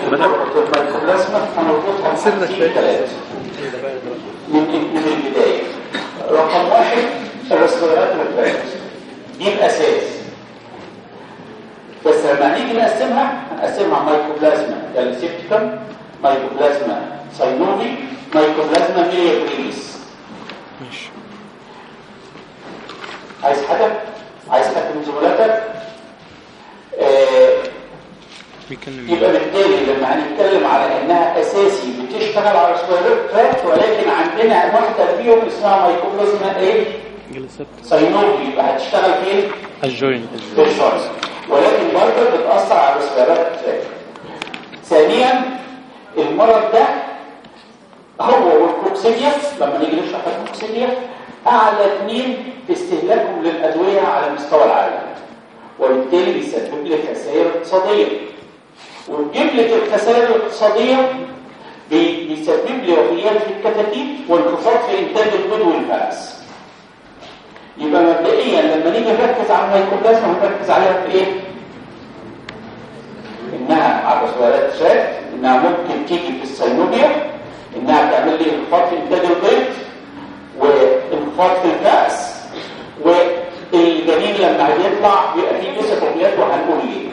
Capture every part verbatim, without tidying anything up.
الميكوبلازما هنربطها بحاجتين ثلاثة من من البداية. رقم واحد الريسبيراتوري تراكت دي الأساس، بس لما نيجي نقسمها هنقسمها مايكوبلازما جاليسيبتيكم، مايكوبلازما ساينوفي، مايكوبلازما ميليابريليس. ماشي. عايز حاجة؟ عايز حاجة من زملاتك؟ آه يبقى بالتالي لما هنتكلم على انها اساسي بتشتغل على الريسبيراتوري تراكت، ولكن عندنا واحدة فيهم اسمها مايكوبلازما ايه؟ ساينوفي، يبقى هتشتغل فين؟ الجوين في الجوين، ولكن برضه بتأثر على الريسبيراتوري تراكت. ثانيا المرض ده هو والكوكسيديا، لما نيجي نشرح الكوكسيديا اعلى اثنين في استهلاكهم للادويه على مستوى العالم، وبالتالي بيسبب لي خسائر اقتصاديه، وجمله الخسائر الاقتصاديه بيسبب لي وفيات في الكتاكيت وانخفاض في انتاج البيض والفأس. يبقى مبدئيا لما نيجي نركز على الميكوبلازما هنركز عليها في ايه؟ انها على الريسبيراتوري تراكت، انها ممكن تيجي في السينوبيا، انها تعمل لي انخفاض في انتاج البيض وانخفاض في الفأس، والجنين لما هيطلع بيبقى فيه جثث وفيات، وهنقول ليه.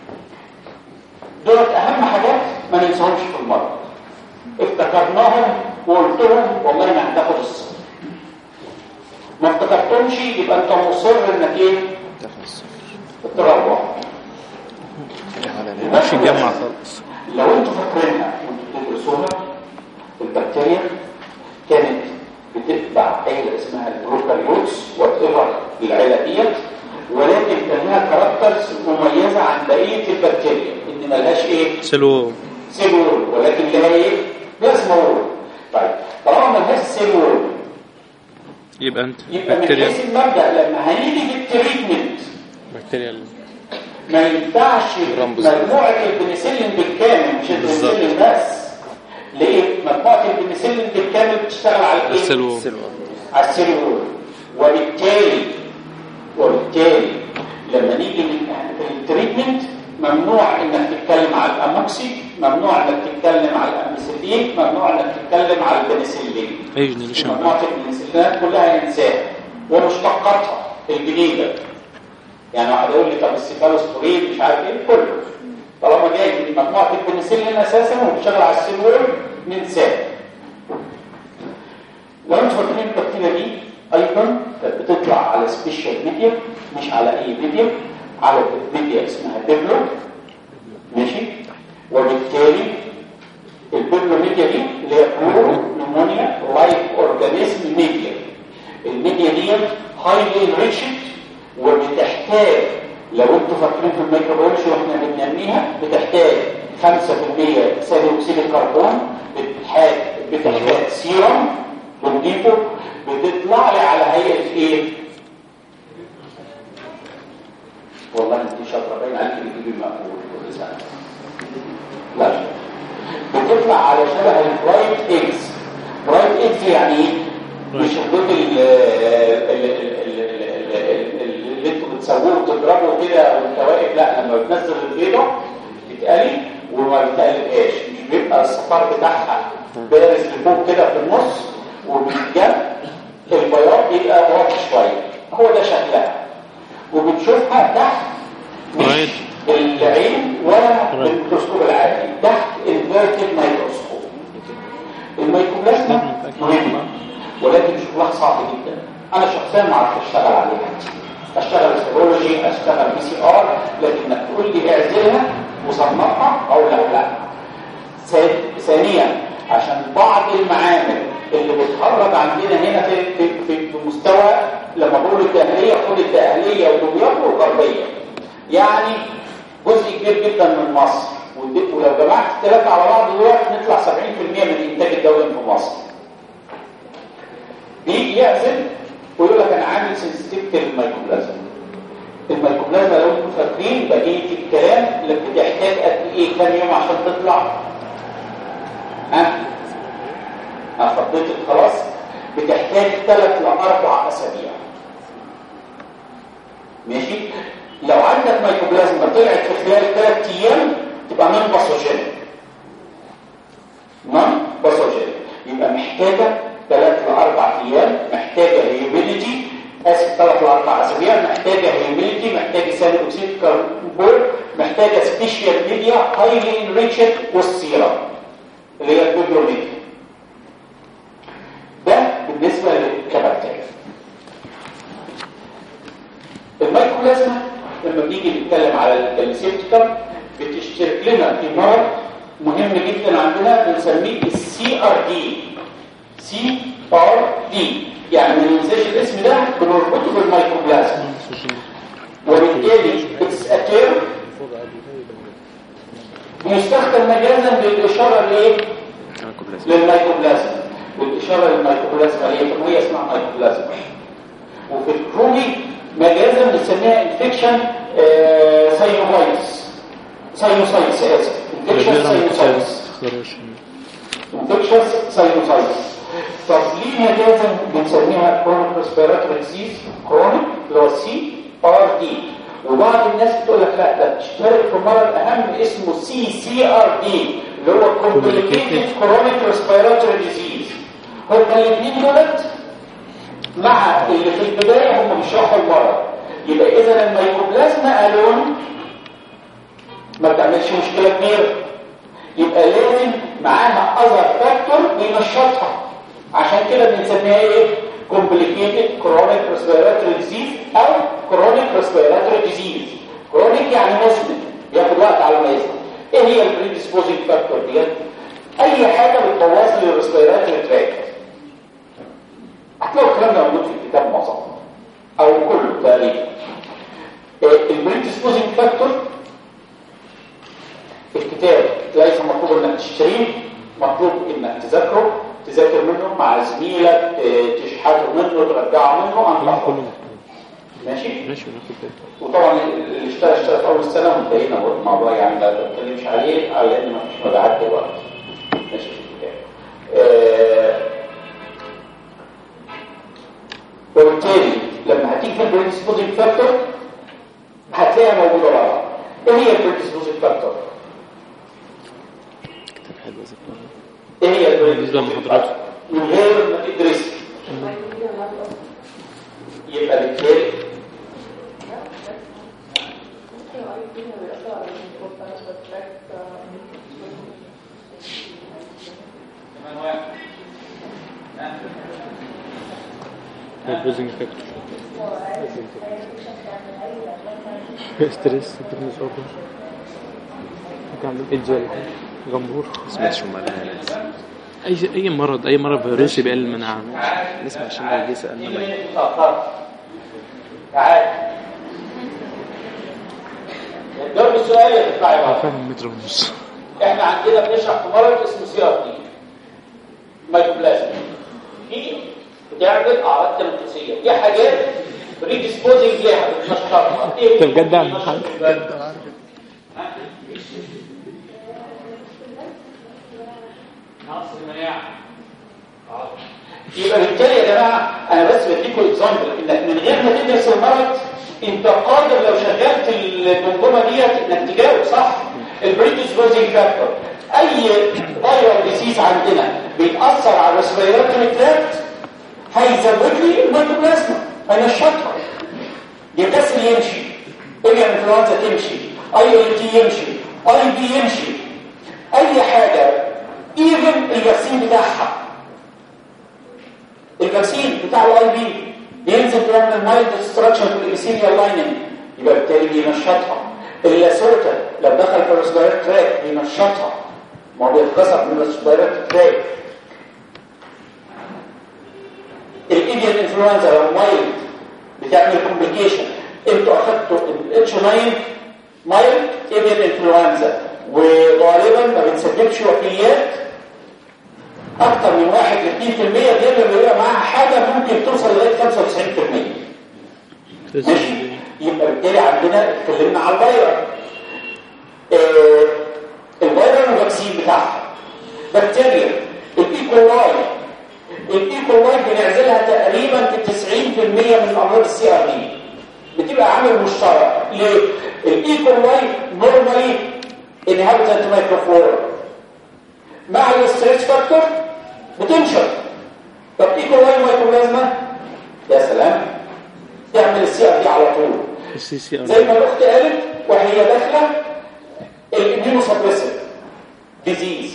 دولت اهم حاجات ما ننساهمش في المرض، افتكرناهم وقلتهم والله ما هتاخد الصفر. ما افتكرتهمش يبقى انت مصر انك ايه؟ تروح ماشي نجمع خالص. لو انتوا فاكرينها وانتوا بتدرسوها، البكتيريا كانت بتتبع عيله اسمها البروكاريوتس وات العيله ديت، ولكن كان لها كاركترز مميزه عن بقيه البكتيريا، ان ملهاش ايه؟ سيلول سيلول، ولكن لها ايه؟ بلازما وول. طيب طالما ملهاش سيلول يبقى انت يبقى من بكتيريا حيث المبدا لما هنيجي في التريتمنت بكتيريا ما ينفعش مجموعه البنسلين بالكامل، مش البنسلين بس. ليه؟ مجموعه البنسلين بالكامل بتشتغل على ايه؟ السيلول، على السيلول. وبالتالي وبالتالي لما نيجي في التريتمنت ممنوع انك تتكلم على الاموكسي، ممنوع انك تتكلم على الاميسيلين، ممنوع انك تتكلم على البنسلين. مجموعه البنسلينات كلها ننساها ومشتقاتها الجديده. يعني واحد يقول لي طب السيفالوسبورين مش عارف ايه، كله طالما جاي من مجموعه البنسلين اساسا وبتشتغل على السيلول ننساه. لو انتوا فاكرين البكتيريا دي ايضا كانت بتطلع على سبيشال ميديا، مش على اي ميديا، على ميديا اسمها بيبلو. ماشي. وبالتالي البيبلو ميديا دي اللي هي بلو نمونيا لايف اورجانيزم ميديا، الميديا دي هايلي ريتشد، وبتحتاج لو انتوا فاكرين في الميكروبيولوجي واحنا بننميها بتحتاج خمسة بالمية ثاني اكسيد الكربون، بتحتاج بتحتاج سيرم بنضيفه، بتطلع لي على هيئه ايه؟ والله انت شاطره باين عليك بتجيبي المقبول كل سنه. لا بتطلع على شبه البرايت اكس. برايت اكس يعني ايه؟ مش الخطوط اللي انتوا بتسووه وتضربوا كده وانت واقف، لا لما بتنزل البيضه تتقلي وما بتقلبهاش، مش بيبقى الصفار بتاعها بارز لفوق كده في النص، وبالجنب البياض يبقى واضح شويه، هو ده شكلها. وبنشوفها تحت مش بالعين ولا بالميكروسكوب العادي، تحت انفيرتد مايكروسكوب. الميكروبلازما مهمه ولكن شغلها صعب جدا. انا شخصيا ما اعرفش اشتغل عليها، اشتغل سيرولوجي، اشتغل بي سي ار، لكن انك تقول لي اعزلها وصنفها او لا لا. ثانيا عشان بعض المعامل اللي بتخرج عندنا هنا في في, في, في مستوى، لما بقول التأهلية خد التأهلية ودمياط والغربية، يعني جزء كبير جدا من مصر، ولو جمعت الثلاثة على بعض دلوقتي نطلع سبعين بالمية من الانتاج الدولي في مصر. بيجي يعزل ويقول لك انا عامل سنسيتيفيتي للميكوبلازما. الميكوبلازما لو انتم فاكرين بقيه الكلام اللي بتحتاج قد ايه كام يوم عشان تطلع؟ ها؟ ها فضيتك خلاص؟ بتحتاج ثلاث لاربع اسابيع. ماشي؟ لو عندك ميكوبلازما طلعت في خلال ثلاث ايام تبقى نون باثوجينيك. محتاجه ثلاث لاربع ايام، محتاجه هيوميديتي، اسف ثلاث لاربع اسابيع، محتاجه هيوميديتي، محتاجه ثاني اكسيد كربون، محتاجه سبيشال ميديا هايلي انريتشد والسيرم اللي هي البيبرونيك. ده بالنسبه للكبكتيريا. الميكروبلازما لما بنيجي نتكلم على السيبتيكم بتشترك لنا في مرض مهم جدا عندنا بنسميه السي ار دي. سي ار دي يعني ما ننساش الاسم ده، بنربطه بالميكروبلازما، وبالتالي اتس اتير بيستخدم مجازا بالاشاره لايه؟ للميكروبلازما، بالاشاره للميكروبلازما اللي هي اسمها ميكروبلازما. وفي الكروني مجازا بنسميها انفكشن ساينوفايتس ساينوسايتس اسف انفكشن ساينوسايتس انفكشن ساينوسايتس. طب ليه مجازا بنسميها كرونيك ريسبيراتوري ديزيز؟ كرونيك اللي هو سي ار دي. وبعض الناس بتقول لك لا ده اشترك في مرض اهم اسمه سي سي ار دي اللي هو كومبليكيتد كرونيك ريسبيراتوري ديزيز. هما الاثنين دولت مع اللي في البدايه هم بيشرحوا المرض. يبقى اذا الميكروبلازما الون ما بتعملش مشكله كبيره، يبقى لازم معاها اذر فاكتور بينشطها. عشان كده بنسميها ايه؟ complicated chronic respiratory disease او chronic respiratory disease. chronic يعني مزمن بياخد وقت على ما يظهر. ايه هي البريديسبوزنج فاكتور دي؟ اي حاجه بتبوظ لي الريسبيراتوري تراكت. هتلاقوا الكلام ده موجود في الكتاب معظمه او كله تقريبا. البريديسبوزنج فاكتور الكتاب ليس مطلوب انك تشتريه، مطلوب انك تذاكره، تذاكر منه مع زميلك، تشحته منه، ترجعه منه عن طريق. ماشي؟ ماشي. وطبعا اللي اشترى اشترى في اول السنه وانتهينا الموضوع، يعني ما بتكلمش عليه على ان ما فيش مبيعات دلوقتي. ماشي في الكتاب. آه وبالتالي لما هتيجي في البريديسبوزنج فاكتور هتلاقيها موجوده بره. ايه هي البريديسبوزنج فاكتور؟ كتاب حلو ذكرنا. ايه هي البريديسبوزنج محاضرات من غير ما تدرس؟ يبقى بالتالي البوزنج فاكتور ستريس برنس اوبن تعمل اجل جمهور سمعتش هم عليها ناس اي اي مرض اي مرض فيروسي بيقلل المناعه. نسمع عشان ما يجي سألنا ما تعال جاوب السؤال يا تطلعي بقى. فاهم متر ونص. احنا عندنا بنشرح في مرض اسمه سي ار دي مايكروبلازما. دي بتعمل اعراض تنفسيه، دي حاجات بريديسبوزنج ليها بتنشطها. انت بجد عم حاجه نقص المناعه. يبقى بالتالي يا جماعه انا بس بديكم اكزامبل انك من غير ما تدرس المرض انت قادر لو شغلت المنظومه ديت انك تجاوب صح. البريديسبوزنج فاكتور اي فيروس ديسيز عندنا بيتاثر على الريسبيراتوري تراكت هيزود لي الميكروبلازما هينشطها. يكسر يمشي، ايه انفلونزا تمشي، اي ال تي يمشي، اي بي يمشي، اي حاجه ايفن الفاكسين بتاعها. الفاكسين بتاع الاي بي بينزل يعمل مايلد ديستراكشن في الابيثيليال لايننج، يبقى بالتالي بينشطها. اللاسوتا لو دخل في الريسبيراتوري تراك بينشطها، ما هو بيتكسر من الريسبيراتوري تراك. الايفيان انفلونزا لو مايلد بتعمل كومبليكيشن. انتوا اخدتوا الاتش تسعة مايلد ايفيان انفلونزا وغالبا ما بتسببش وفيات اكتر من واحد ل اثنين في المية، دي اللي بيبقى معاها حاجه ممكن توصل لغايه خمسة وتسعين بالمية. ماشي؟ يبقى بالتالي عندنا اتكلمنا على الفيروس. آه الفيروس والفاكسين بتاعها. بكتيريا الايكولاي الايكولاي بنعزلها تقريبا في تسعين بالمية من امراض السي ار دي. بتبقى عامل مشترك. ليه؟ الايكولاي نورمالي انهابيتنت مايكروفلورا مع الستريس فاكتور بتنشر طب ايكولاي مايكروبلازما يا سلام تعمل السي ار دي على طول السي سي ار زي ما الاخت قالت وهي داخله الاميونوسبريسيف ديزيز.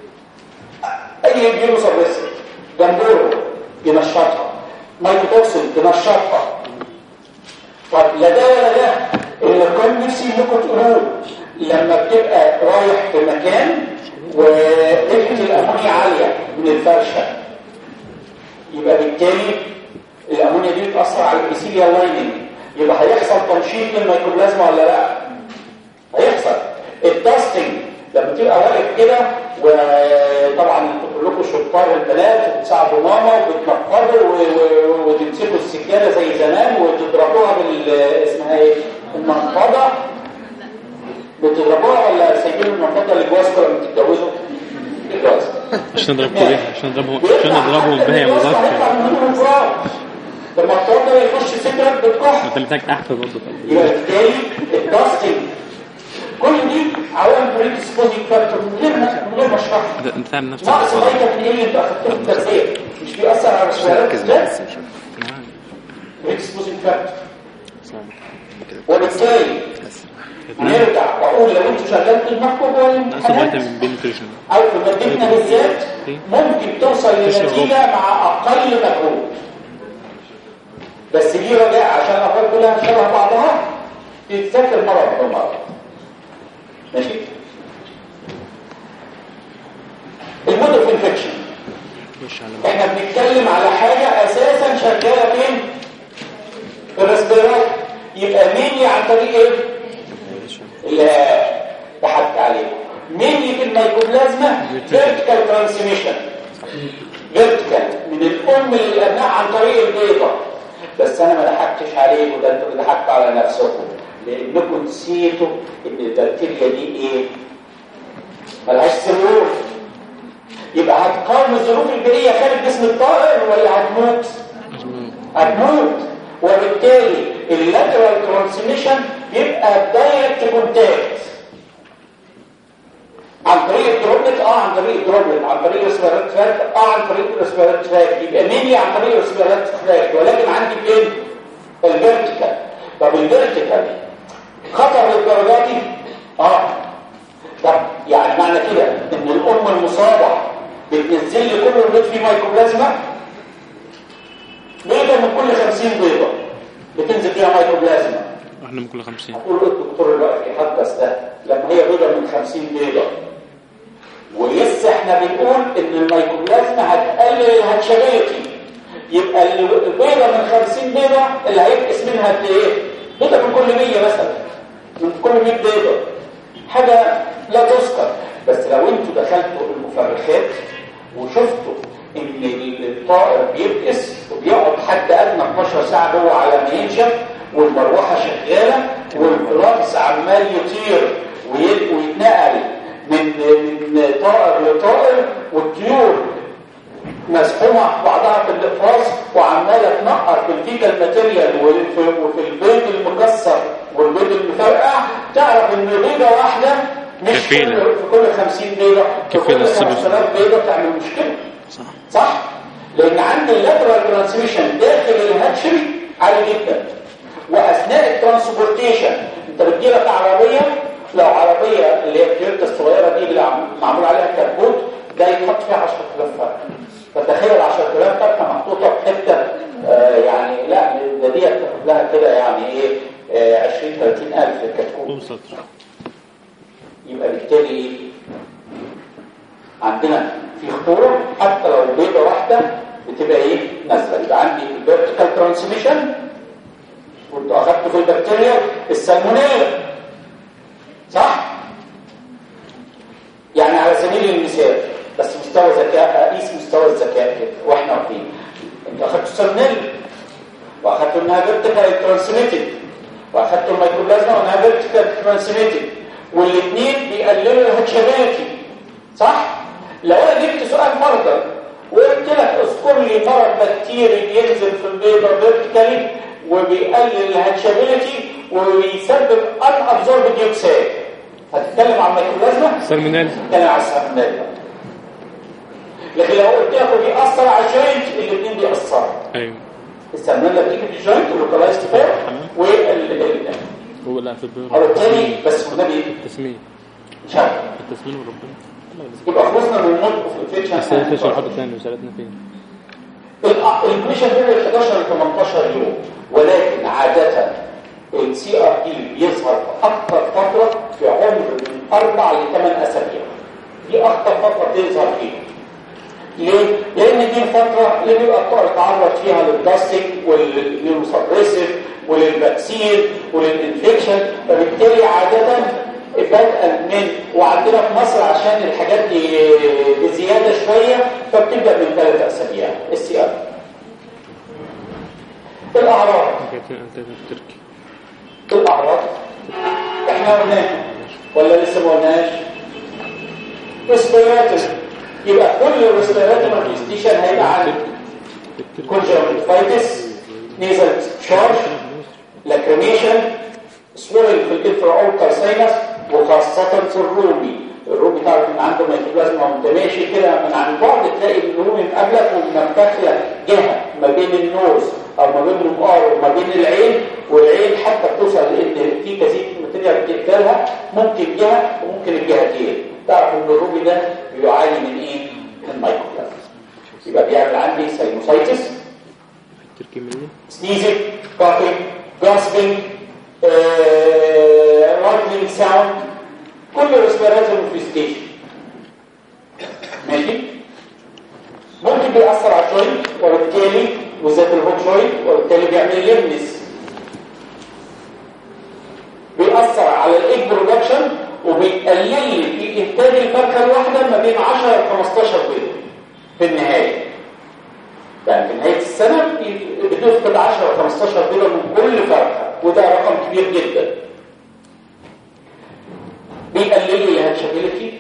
اي اميونوسبريسيف جنبوره ينشطها، مايكوتوكسين تنشطها. طب لا ده ولا ده اللي كان نفسي انكم تقولوه لما بتبقى رايح في مكان وريحه الامونيا عاليه من الفرشه، يبقى بالتالي الامونيا دي بتاثر على الابيثيليال لايننج، يبقى هيحصل تنشيط للميكروبلازما ولا لا؟ هيحصل. الداستنج لما تبقى واقف كده، وطبعا انتوا كلكم شطار البنات وبتساعدوا ماما وبتنقضوا وتمسكوا السكاده زي زمان وتضربوها بال اسمها ايه؟ المنفضه. بتضربوها ولا سايبين المنفضه للجوازكم لما تتجوزوا؟ الجواز عشان نضربكم بيها، عشان نضربهم عشان نضربهم بها يا مذكر. لما الطرد ده يخش سكرك بتكح، انت محتاج تحت برضه. يبقى بالتالي الداستنج كل دي عوامل بريدسبوزنج فاكتور من غير من غير ما اشرحها. انت تعمل نفسك نقص فيتامين ايه اللي انت اخدته في التغذيه مش بيأثر على السعرات الزياده. بريدسبوزنج فاكتور. وبالتالي نرجع واقول لو انتوا شغلتوا دماغكم جوه الامتحانات او في مادتنا بالذات ممكن توصل لنتيجه مع اقل مجهود. بس دي رجاء عشان الافكار كلها شبه بعضها تتذكر مره بمره. ماشي. المود اوف انفكشن احنا بنتكلم على حاجه اساسا شغاله فين؟ في الريسبيرات. يبقى مين عن طريق ايه؟ اللي بحثت عليه مين في الميكوبلازما فيرتيكال ترانسميشن، فيرتيكال من الام للابناء عن طريق البيضه. بس انا ما ضحكتش عليكم، ده انتوا ضحكتوا على نفسكم لانكم نسيتوا ان البكتيريا دي ايه؟ ملهاش سرور. يبقى هتقاوم الظروف البيئيه خارج جسم الطائر ولا هتموت؟ هتموت. وبالتالي اللاترال ترانسميشن يبقى دايركت كونتاكت عن طريق الدروبلت. اه عن طريق الدروبلت، عن طريق الريسبيرات تراك، اه عن طريق الريسبيرات تراك. يبقى مين عن طريق الريسبيرات تراك، ولكن عندي فين؟ الفيرتيكال. طب الفيرتيكال خطر للدرجه دي؟ اه. طب يعني معنى كده ان الام المصابه بتنزل لي كل البيض فيه مايكوبلازما؟ بيضه من كل خمسين بيضه بتنزل فيها مايكوبلازما. احنا من كل خمسين. هقول الدكتور دلوقتي يحدث ده لما هي بيضه من خمسين بيضه، ولسه احنا بنقول ان المايكوبلازما هتقلل الهاتشابيلتي. يبقى البيضه من خمسين بيضه اللي هيفقس منها قد ايه؟ بيضه من كل مية مثلا، من كل مية بيضه، حاجه لا تذكر. بس لو انتوا دخلتوا المفرخات وشفتوا ان الطائر بيفقس وبيقعد حد ادنى اتناشر ساعه جوه على ما ينشف، والمروحه شغاله والراس عمال يطير ويتنقل من من طائر لطائر، والطيور مسحومه بعضها في الاقراص وعماله تنقر في الفيكال ماتيريال وفي البيض المكسر والبيض المفرقع، تعرف ان بيضه واحده مش في كل خمسين بيضه، في كل خمس آلاف بيضه تعمل مشكله. صح صح. لان عندي اللاترال ترانسميشن داخل الهاتشري عالي جدا، واثناء الترانسبورتيشن انت بتجيلك عربيه، لو عربيه اللي هي التويوتا الصغيره دي اللي معمول عليها كبوت ده يتحط فيها عشرة آلاف فرق. فتخيل عشرة آلاف فرقه محطوطه في حته آه يعني لا ده دي تاخد لها كده يعني ايه آه عشرين ثلاثين الف كتكوت. يبقى بالتالي عندنا في خطوره حتى لو بيضه واحده بتبقى ايه نازله. يبقى عندي الفيرتيكال ترانسميشن وانتوا اخدتوا في البكتيريا السالمونيلا صح؟ يعني على سبيل المثال بس مستوى ذكاء، اقيس مستوى الذكاء كده واحنا واقفين. انتوا اخدتوا السالمونيلا واخدتوا انها فيرتيكال ترانسميتد، واخدتوا الميكروبلازما وانها فيرتيكال ترانسميتد، والاثنين بيقللوا الهاتشابيلتي صح؟ لو انا جبت سؤال مرضى وقلت لك اذكر لي مرض بكتيري بينزل في البيضه فيرتيكالي وبيقلل الهاتشابيلتي وبيسبب ان ابزورب ديوكسيد، هتتكلم عن ميكروبلازما؟ سالمونيلا. كان على السالمونيلا. لكن لو قلت لك بيأثر على الجوينت الاثنين بيأثروا. ايوه استعملنا بتيجي في الجوينت والكلايست فور وال هو لا في البيض او الثاني بس هو ده ايه؟ التسمين مش عارف التسمين وربنا يبقى خلصنا من النوت اوف انفكشن. بس هي فيش حاجه ثانيه وسالتنا فين الانكويشن بين حداشر ل تمنتاشر يوم، ولكن عاده السي ار تي بيظهر في اكثر فتره في عمر من اربع لثمان اسابيع. دي اكثر فتره بتظهر فيها. ليه؟ لان دي الفتره اللي بيبقى التعرض فيها للداستنج والنيوروسبريسيف وللفاكسين وللانفكشن، فبالتالي عاده بدءا من وعندنا في مصر عشان الحاجات دي بزياده شويه فبتبدا من ثلاث اسابيع السي ار. الاعراض الاعراض احنا قلناها ولا لسه ما قلناش؟ ريسبيراتوري، يبقى كل الريسبيراتوري مانيفستيشن هيبقى عندك كونجكتيفايتس، نيزل شارج، لاكريميشن، سويلنج في الانفرا اورتال ساينس، وخاصه في الرومي. الرومي تعرف ان عنده ميتوبلازما وانت ماشي كده من عن بعد تلاقي الرومي مقابلك ومنفخ لك جهه ما بين النوز او ما بين الرمقار وما بين العين، والعين حتى بتوصل لان في كثير من الماتيريال بتقفلها، ممكن جهه وممكن الجهتين. تعرف ان الرومي ده بيعاني من ايه؟ من مايكوبلازما. يبقى بيعمل عندي ساينوسايتس، سنيزنج، كافينج، جاسبنج، رايتلينج ساوند، كل ريسبيراتوري مانيفستيشن. ماشي؟ ممكن بيأثر على الجوينت وبالتالي وذات الهوك جوينت وبالتالي بيعمل ليمنس. بيأثر على الايج برودكشن وبيقلل في انتاج الفرخه الواحده ما بين عشرة ل خمستاشر بيضه في النهايه. يعني في نهايه السنه بتفقد عشرة ل خمستاشر بيضه من كل فرخه، وده رقم كبير جدا. بيقلل الهاتشابيلتي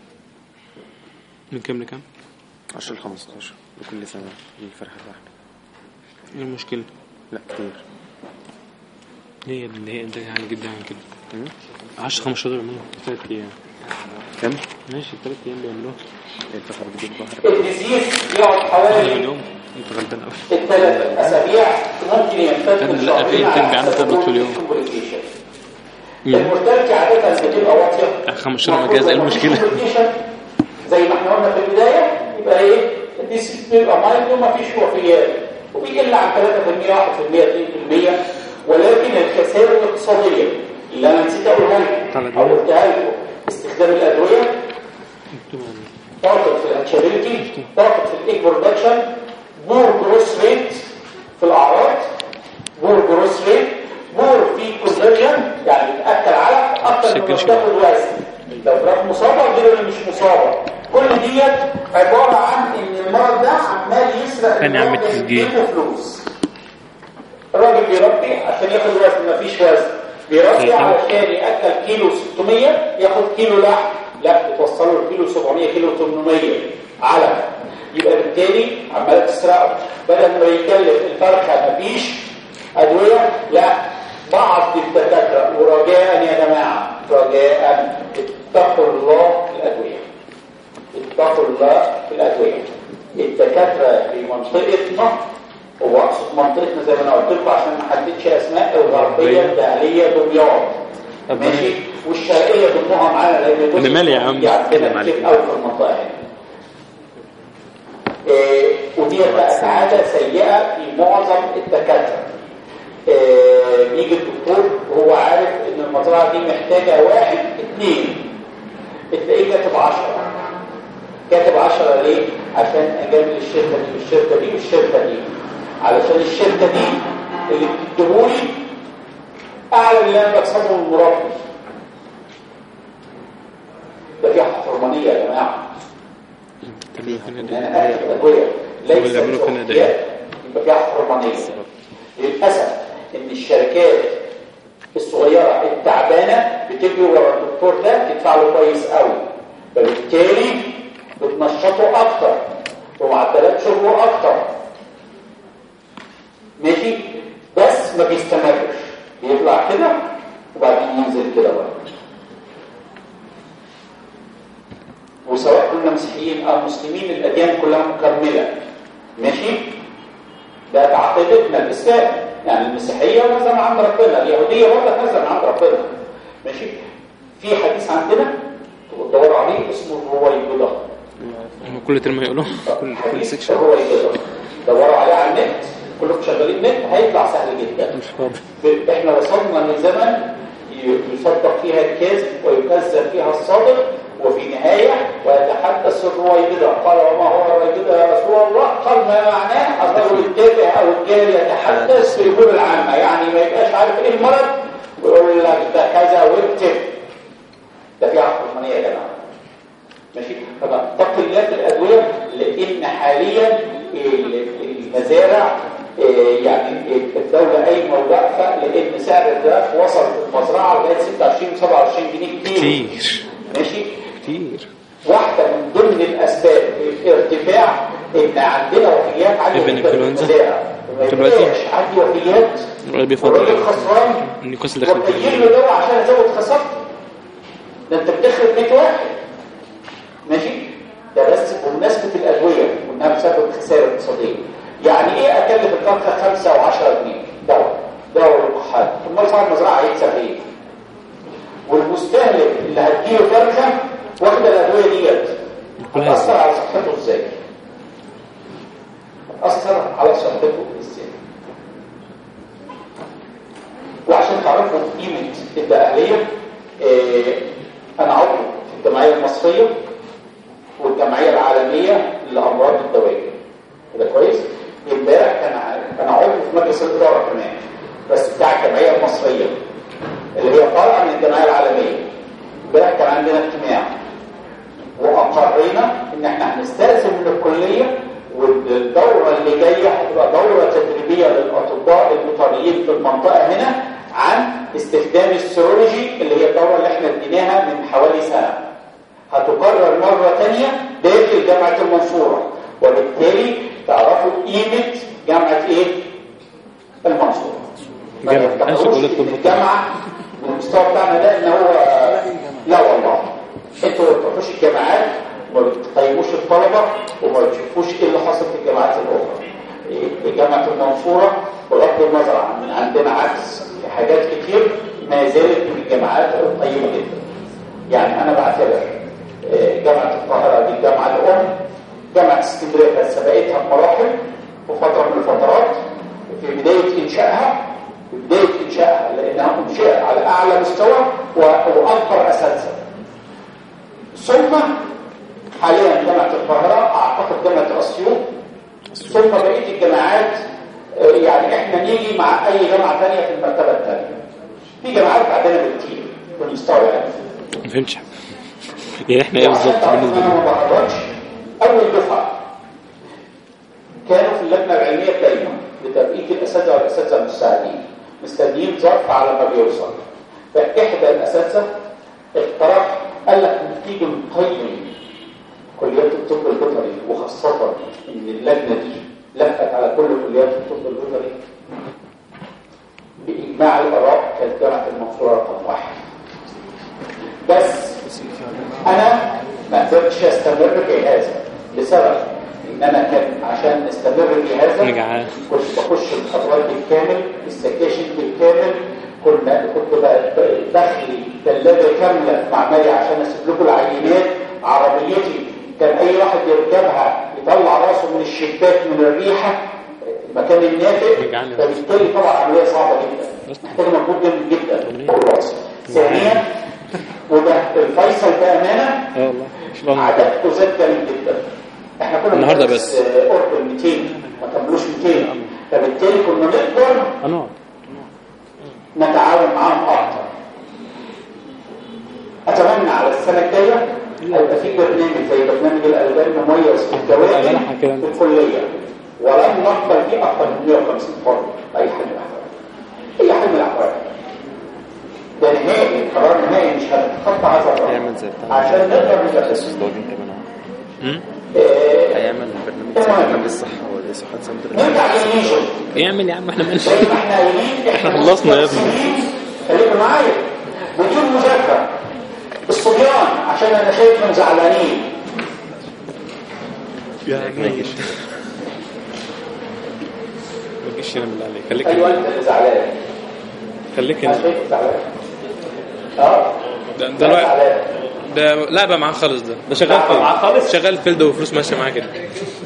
من كام لكام؟ عشرة ل خمستاشر لكل سنه الفرخه الواحده. ايه المشكله؟ لا كتير. هي اللي هي انتاجها عالي جدا عن كده. عشرة خمستاشر بيعملوها في ثلاث ايام. كم؟ ماشي ثلاث ايام بيعملوها. الفرخه بتجيب بحر. الديزيز يقعد حوالي اليوم انت غلطان قوي. الثلاث اسابيع ممكن يمتد لا في انتاج عنده ثلاث في اليوم. المورتاليتي عاده بتبقى واطيه. خمستاشر مجاز ايه المشكله؟ زي ما احنا قلنا في البدايه يبقى ايه؟ الديزيز بيبقى مايلد وما فيش وفيات، وبيقل عن ثلاثة بالمية واحد بالمية اثنين بالمية، ولكن الخسائر الاقتصاديه اللي انا نسيت اقولها لكم او قلتها لكم، استخدام الادويه، طاقه في الاتشابيلتي، طاقه في الايج برودكشن، بور جروس ريت في الاعراض، بور جروس ريت، بور في كونفرجن يعني بتاكل علف اكتر من بتاخد وزن، لو فراخ مصابه غير اللي مش مصابه. كل ديت عباره عن ان المرض ده عمال يسرق فلوس. الراجل بيربي عشان ياخد وزن، مفيش وزن، بيربي علشان ياكل كيلو ستمية ياخد كيلو لحم، لا بتوصله لكيلو سبعمية كيلو ثمانمية علف، يبقى بالتالي عماله تسرقه. بدل ما يكلف الفرخه مفيش ادويه، لا بعض الدكاتره، ورجاء يا جماعه رجاء اتقوا الله في الادويه، اتقوا الله في الادويه. الدكاتره في منطقتنا، هو اقصد منطقتنا زي ما انا قلت لكم عشان ما حددش اسماء، الغربيه، الدهليه، دمياط، ماشي، والشرقيه ضموها معانا لان انا مالي يا عم عندنا كتير قوي في المنطقه هنا. إيه ودي بقت عاده سيئه في معظم الدكاتره. إيه بيجي الدكتور وهو عارف ان المزرعه دي محتاجه واحد اثنين، تلاقيه كاتب عشرة. كاتب عشرة ليه؟ عشان اجامل الشركه دي والشركه دي والشركه دي، علشان الشركه دي اللي بتديهولي اعلى من اللي انا بكسبه من المربي. ده فيها حرمانيه يا جماعه. انا اكل ادويه ليس يبقى فيها حرمانيه. للاسف ان الشركات الصغيره التعبانه بتجري ورا الدكتور ده تدفع له كويس قوي، فبالتالي بتنشطه اكتر ومعدلات شغله اكتر، ماشي، بس ما بيستمرش، بيطلع كده وبعدين ينزل كده بقى. وسواء كنا مسيحيين او مسلمين، الاديان كلها مكمله. ماشي؟ ده تعقيدتنا الاسلام، يعني المسيحيه نزل من عند ربنا، اليهوديه برضه نزل من عند ربنا. ماشي؟ في حديث عندنا تدوروا عليه اسمه الرويبضه. كل ترم يقولوا كل كل سيكشن الرويبضه دوروا عليه على النت، كلكم شغالين نت هيطلع سهل جدا. مش فاضي. احنا وصلنا لزمن يصدق فيها الكاذب ويكذب فيها الصادق، وفي نهاية ويتحدث الرويبضة. قال وما هو الرويبضة يا رسول الله؟ قال ما معناه الرجل التافه أو الجاهل يتحدث في الأمور العامة، يعني ما يبقاش عارف إيه المرض ويقول لك ده كذا واكتب. ده في عقلانية يا جماعة. ماشي؟ فنتقي الله في الأدوية، لأن حاليا المزارع يعني الدولة قايمة وواقفة، لأن سعر الرغيف وصل في المزرعة لغاية ستة وعشرين وسبعة وعشرين جنيه كتير. كتير. ماشي؟ كتير. واحدة من ضمن الأسباب الارتفاع إن عندنا وفيات عالية ابن الانفلونزا دلوقتي عندي وفيات والراجل خسران نيوكاسل دخل وتجيب له دواء عشان أزود خسارته. ده أنت بتخرب مية واحد. ماشي؟ ده بس بمناسبة الأدوية وإنها بسبب خسارة اقتصادية. يعني إيه أكلف الفرخة خمسة وعشرة جنيه دواء دواء للكحال؟ ثم صاحب المزرعة هيكسب إيه؟ والمستهلك اللي هتجيله فرخة واخدة الأدوية ديت هتأثر على صحته إزاي؟ هتأثر على صحته إزاي؟ وعشان تعرفوا قيمة التأهلية، إيه أنا عضو في الجمعية المصرية والجمعية العالمية للأمراض الدوائية. كده كويس؟ امبارح كان كان عضو في مجلس الإدارة كمان، بس بتاع الجمعية المصرية اللي هي طالعة من الجمعية العالمية. امبارح كان عندنا اجتماع وأقرينا إن احنا هنستأذن من الكلية، والدورة اللي جاية هتبقى دورة تدريبية للأطباء البيطريين في المنطقة هنا عن استخدام السيرولوجي، اللي هي الدورة اللي احنا اديناها من حوالي سنة. هتكرر مرة تانية داخل جامعة المنصورة، وبالتالي تعرفوا قيمة جامعة ايه؟ المنصورة. الجامعة من المستوى بتاعنا ده ان هو لا والله انتوا ما بتروحوش الجامعات وما بتقيموش الطلبة وما بتشوفوش ايه اللي حصل في الجامعات الاخرى. جامعة المنصورة بغض النظر عن عندنا عكس في حاجات كتير ما زالت من الجامعات القيمة جدا. يعني انا بعتبر جامعة القاهرة دي الجامعة الام، جامعة اسكندرية كانت سبقتها بمراحل وفترة من الفترات في بداية انشائها بداية إنشائها لأنها أنشئت على أعلى مستوى وأكبر أساتذة. ثم حاليا جامعة القاهرة، أعتقد جامعة أسيوط، ثم بقية الجامعات. يعني إحنا نيجي مع أي جامعة ثانية في المرتبة الثانية. في جامعات بعدنا بكتير في المستوى يعني. ما فهمتش يعني إحنا إيه بالظبط بالنسبة لنا؟ ما بحضرش. أول دفعة كانوا في اللجنة العلمية الدايمة لترقية الأساتذة والأساتذة المساعدين، مستنيين ظرف على ما بيوصل. فإحدى الأساتذة اقترح قال لك نتيجة نقيم كليات الطب البيطري، وخاصة إن اللجنة دي لفت على كل كليات الطب البيطري. بإجماع الآراء كانت جامعة المنصورة رقم واحد. بس أنا ما قدرتش أستمر في هذا لسبب ان انا كان عشان استمر في هذا كنت بخش الخطوات بالكامل، السكاشن بالكامل. كنا كنت بدخلي ثلاجه كامله معملي عشان اسيب لكم العينات. عربيتي كان اي واحد يركبها يطلع راسه من الشباك من الريحه مكان النافق، فبالتالي طبعا عمليه صعبه جدا محتاجه مجهود جامد جدا. ثانيا وده الفيصل بامانه عددكم زاد جامد جدا. احنا كنا النهارده بس قرب مئتين ما كملوش مئتين، فبالتالي كنا نقدر نتعاون معاهم اكتر. اتمنى على السنه الجايه هيبقى في برنامج زي برنامج الالبان مميز في الدوائر في الكليه، ولن نقبل فيه اكثر من مئة وخمسين فرد باي حال من الاحوال. اي حال من الاحوال ده نهائي، قرار نهائي مش هنتخطى هذا الرقم عشان نقدر نتخصص. هيعمل برنامج برنامج الصحة ولا صحة سنتر. اعمل يا عم احنا مالنا احنا خلصنا يا ابني. خليكم معايا بدون مذاكرة الصبيان عشان انا شايفهم زعلانين يعني ما يجيش ما تجيش هنا بالله عليك. خليك ايوه انت اللي زعلان. خليك انا هنا. شايفه زعلان. اه ده ده الوقت ده لا بقى معاه خالص. ده ده شغال لا بقى معاه فيلد خالص. شغال فيلد وفلوس ماشيه معاه كده.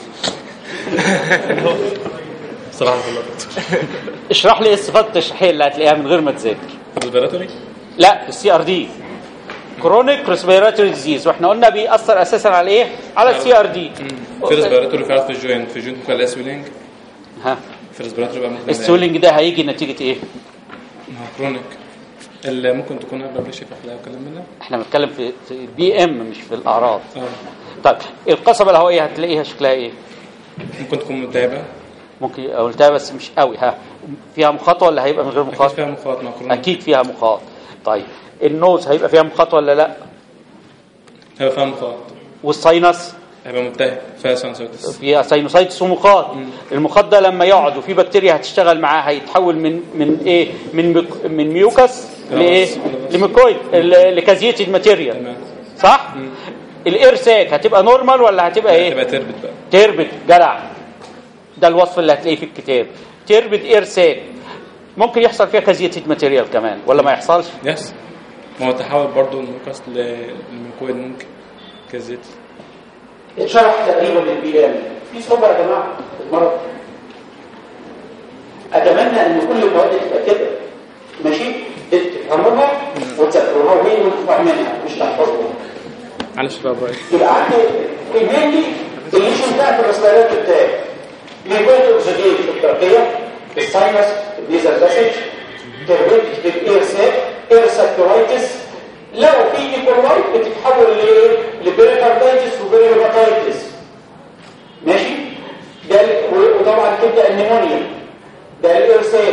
صراحه والله. اشرح لي الصفات التشريحيه اللي هتلاقيها من غير ما تذاكر. ريسبيراتوري لا السي ار دي كرونيك ريسبيراتوري ديزيز، واحنا قلنا بيأثر اساسا على ايه؟ على السي ار دي. في ريسبيراتوري في عارف الجوينت في الجوينت بتاع الاسويلنج. ها في ريسبيراتوري بقى ممكن السويلنج ده هيجي نتيجه ايه؟ كرونيك اللي ممكن تكون قبل بلش في احلام وكلام من ده. احنا بنتكلم في البي ام مش في الاعراض. اه طيب القصبه الهوائيه هتلاقيها شكلها ايه؟ ممكن تكون متعبه. ممكن قلتها بس مش قوي. ها فيها مخاط ولا هيبقى من غير اكيد مخاط؟ فيها مخاط مع كرونيك. اكيد فيها مخاط. طيب النوز هيبقى فيها مخاط ولا لا؟ هيبقى فيها مخاط. والساينس هيبقى ملتهب فيها ساينسايتس. فيها ساينوسايتس ومخاط. المخاط ده لما يقعد وفي بكتيريا هتشتغل معاه هيتحول من من ايه؟ من ميك من ميوكس لايه؟ لميكويد لكازيتد ماتيريال. تمام صح؟ الاير ساك هتبقى نورمال ولا هتبقى ايه؟ هتبقى تربت بقى. تربت جدع. ده الوصف اللي هتلاقيه في الكتاب. تربت اير ساك ممكن يحصل فيها كازيتد ماتيريال كمان ولا ما يحصلش؟ يس ما هو تحول برضه الميوكس للميكويد ممكن كازيت. اتشرح تقريبا البي ام. في صعوبه يا جماعه المرض. اتمنى ان كل المواد تبقى كده ماشي، تفهموها وتذاكروها وهي وتفهموها مش تحفظوها. معلش بقى برايك. يبقى عندي المينلي الليشن بتاعت الرسالات بتاعي ميكويد اوكسجين في الترقيه، الساينس، النيزل باسج، تربيت الاير ساك، اير ساكتورايتس. لو في ايكولايت بتتحول لبيريكاردايتس وبيريهيباتايتس ماشي. ده وطبعا تبدا النيمونيا. ده الارسال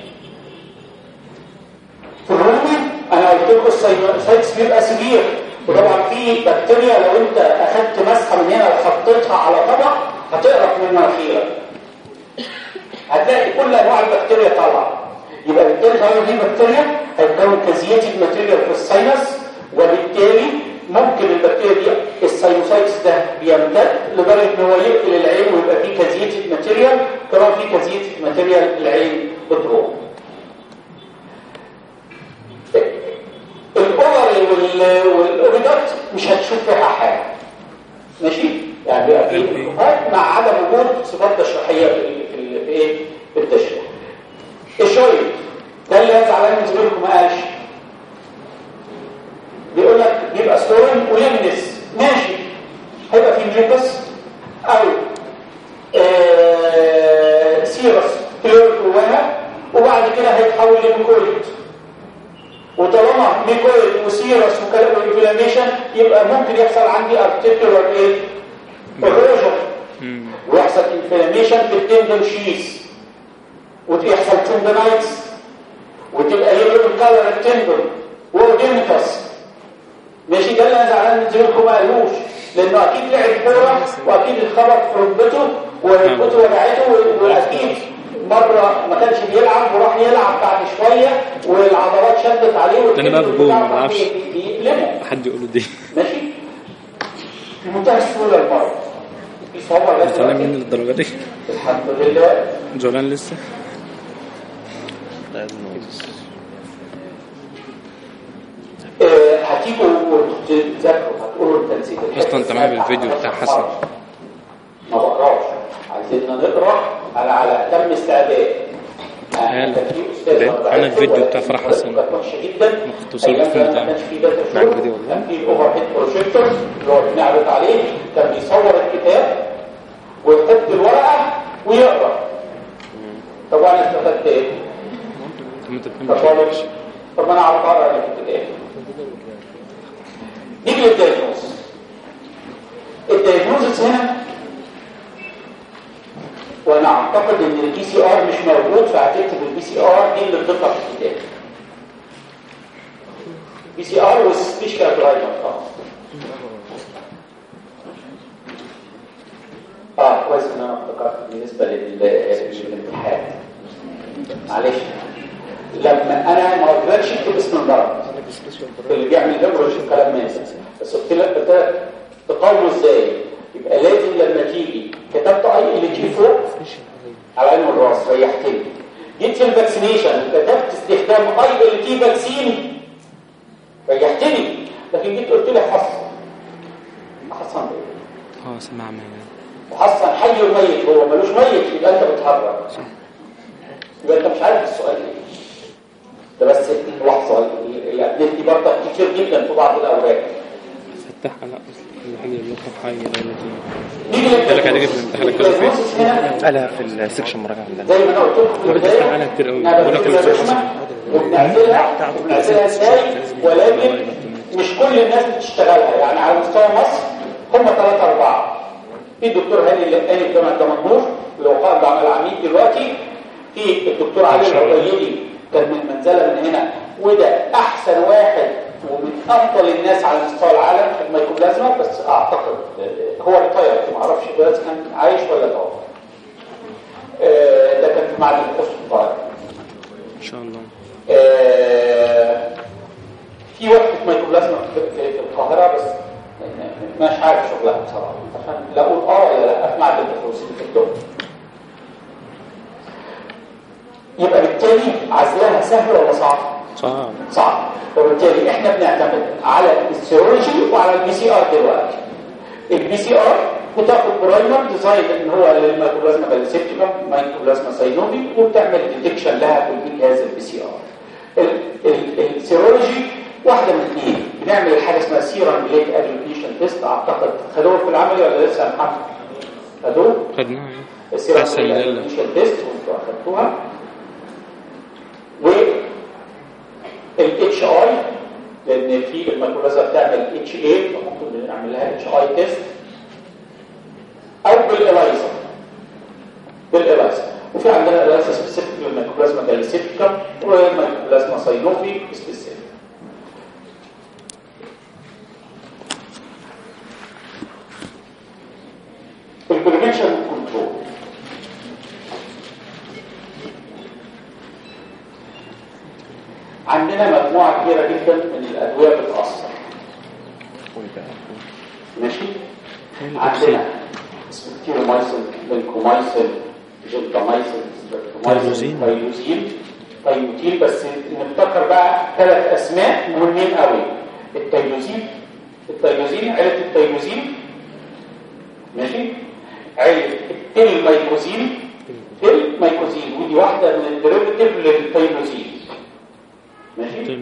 في الرومي. انا قلت لكم السايتس بيبقى سبير، وطبعا في بكتيريا لو انت اخدت مسحه من هنا وحطيتها على طبق هتقرف من مناخيرك، هتلاقي كل انواع البكتيريا طالعه. يبقى بالتالي طالما دي بكتيريا هيتكون كازياتيك ماتيريال في الساينس، وبالتالي ممكن البكتيريا دي الساينوسايتس ده بيمتد لدرجه ان هو يقفل العين ويبقى فيه كازياتيك ماتيريال، كمان فيه كازياتيك ماتيريال العين بتروح. الاورال والاوريدات مش هتشوف فيها حاجه ماشي، يعني بيبقى فيه مع عدم وجود صفات تشريحيه في في ايه في التشريح. الشويت ده اللي زعلان من زميلكم ما قالش، بيقول لك بيبقى ستورم ولمنس ماشي، هيبقى فيه ميوكس او آه سيرس كلور جواها، وبعد كده هيتحول لميكويد. وطالما ميكويد وسيرس وانفلاميشن يبقى ممكن يحصل عندي ارتيكولار ايه ايروجن، ويحصل انفلاميشن في التندون شيس، ويحصل تندونايتس، وتبقى يلو الكالر التندون واوديمتس ماشي. ده اللي انا زعلان من زميلكم ما قالوش، لانه اكيد لعب كوره واكيد اتخبط في ركبته وركبته وجعته، واكيد مره ما كانش بيلعب وراح يلعب بعد شويه والعضلات شدت عليه. انا بقى بجول ما بلعبش بيقلبه حد يقول له دي ماشي. في منتهى السهوله المرض. في صعوبه انت طالع مني للدرجه دي؟ الحمد لله. زولان لسه آه، هتيجوا وتذاكروا هتقولوا انت نسيت اصلا تمام الفيديو بتاع حسن ما بقراش، عايزيننا نقرا على على اتم استعداد. قال ده انا الفيديو بتاع فرح حسن وحشه جدا، كنت وصلت الفيلم بتاعه معاك الفيديو والله. كان في اوفر هيد بروجيكتور اللي هو بنعرض عليه، كان بيصور الكتاب ويحط الورقه ويقرا. طبعا استفدت ايه؟ طب انا اعرف اقرا اللي في الكتاب. نيجي للدايجنوز. الدايجنوز هنا وانا اعتقد ان البي سي ار مش موجود، فهتكتب البي سي ار دي اللي بتطلع في الكتاب. بي سي ار والسبيش كاركترايزر اه اه كويس ان انا افتكرت بالنسبه للامتحان. معلش لما انا ما قدرتش اكتب اسم المرض اللي بيعمل دبرج كلام ناس، بس قلت لك تقاومه ازاي. يبقى لازم لما تيجي على علم الراس ريحتني. جيت في الفاكسينيشن كتبت استخدام اي ال تي فاكسين ريحتني، لكن جيت قلت لي حصن حصن اه سمع معايا وحصن حي وميت، هو ملوش ميت يبقى انت بتهرب، يبقى انت مش عارف السؤال ايه ده. بس لحظه يعني دي برضه كتير جدا في بعض الاوراق. فتحها لا الحاجه اللي بنطلب حاجه دلوقتي نيجي قال لك هتيجي في الامتحان كذا فين قالها في السكشن مراجعه عندنا. زي ما انا قلت لكم في البدايه على كتير قوي بقول لك وبنعملها وبنعملها ازاي، ولكن مش كل الناس بتشتغلها. يعني على مستوى مصر هم ثلاثة أربعة. في الدكتور هاني اللقاني في جامعة دمنهور اللي هو قائد عمل عميد دلوقتي، في الدكتور علي العبيدي كان من منزلة من هنا، وده أحسن واحد ومن أفضل الناس على مستوى العالم في الميكروبلازما، بس أعتقد هو ريتاير، ما أعرفش دلوقتي كان عايش ولا توفى. ده كان في معهد القدس في القاهرة ان شاء الله. في وحدة ميكروبلازما في القاهرة، بس مش عارف شغلها بصراحة، عشان لا أقول آه ولا لا أسمع بالتفاصيل في الدكتور. يبقى بالتالي عزلها سهل ولا صعب؟ صعب صعب. وبالتالي احنا بنعتمد على السيرولوجي وعلى البي سي ار دلوقتي. البي سي ار بتاخد برايمر ديزاين ان هو للميكروبلازما بالسيبتيكم ميكروبلازما ساينوفي، وبتعمل ديتكشن لها بالجهاز البي سي ار. السيرولوجي واحده من اثنين، بنعمل حاجه اسمها سيرم بليك اجلوكيشن تيست، اعتقد خدوه في العمل ولا لسه يا محمد؟ خدوه؟ خدناها ايه؟ السيرم بليك اجلوكيشن تيست وانتوا اخدتوها. و الاتش اي، لان في الميكروبلازما بتعمل اتش اي فممكن نعمل لها اتش اي تيست، او بالالايزا بالالايزا وفي عندنا الايزا سبيسيفيك للميكروبلازما بالسيبتيكم والميكروبلازما ساينوفي سبيسيفيك. البريفنشن كنترول عندنا مجموعة كبيرة جدا من الأدوية بتأثر. ماشي؟ عندنا سبكتيرومايسين، بنكومايسين، جلتامايسين، سبكتيرومايسين، تايلوزين، تايلوتين. بس نفتكر بقى ثلاث أسماء مهمين قوي. التايلوزين، التايلوزين عيلة التايلوزين، ماشي؟ عيلة التيلمايكوزين، تيلمايكوزين ودي واحدة من الديريفيتيف للتايلوزين. ماشي؟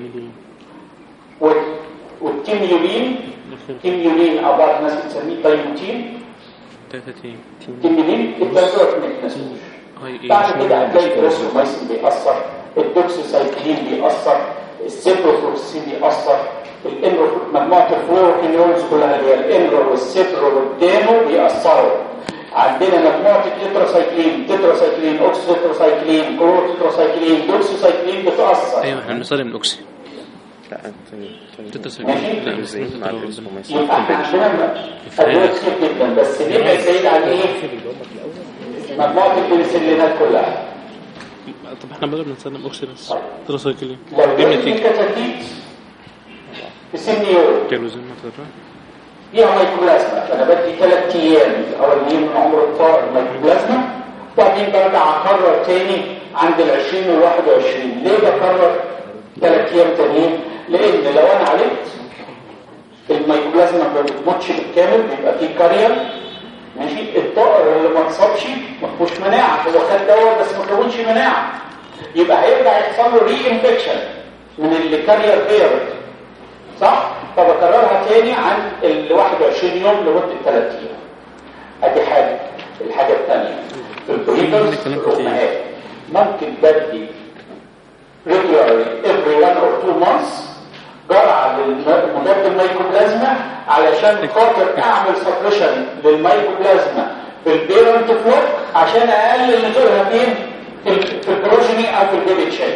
والتيميولين، تيميولين او بعض الناس بتسميه تايموتين. تيميولين التزرق من النسوش. بعد كده هتلاقي الكروسومايسين بيأثر، الدوكسوسايكلين بيأثر، السيبروفلوكسين بيأثر، الانرو مجموعة الفلوروكينولز كلها اللي هي الانرو والسيبرو والدانو بيأثروا. عندنا مجموعة التتراسايكلين، تتراسايكلين، اوكسيتراسايكلين، كلوروتتراسايكلين، دوكسوسايكلين بتأثر. ايوه احنا بنستخدم الاوكسي. لا تتراسايكلين لا زي مع الريزومايسين. يبقى احنا عندنا ادوية كتير جدا، بس نبعد بعيد عن ايه؟ مجموعة البنسلينات كلها. طب احنا بدل بنستخدم اوكسي بس تتراسايكلين لو جبت الكتاتيت السيميول تيلوزين مثلا فيها ميكروبلازما، انا بدي ثلاث ايام اولانيين من عمر الطائر ميكروبلازما، وبعدين برجع اكرر تاني عند ال عشرين وال واحد وعشرين. ليه بكرر ثلاث ايام تانيين؟ لان لو انا علمت الميكروبلازما ما بتموتش بالكامل، بيبقى فيه كارير. ماشي؟ الطائر اللي ما اتصابش ما فيهوش مناعه، هو خد دواء بس ما كونش مناعه، يبقى هيرجع يحصل له ري انفكشن من الكارير بيرد، صح؟ فبكررها تاني عن ال واحد وعشرين يوم لمده ثلاث ايام. ادي حاجه. الحاجه الثانيه في البريدرز الامهات ممكن بدي regularly every one or two months جرعه للمضاد الميكروبلازما علشان خاطر اعمل سبريشن للميكروبلازما في البيرنت فلوك عشان اقلل نزولها فين؟ في البروجيني او في البيبي تشيك.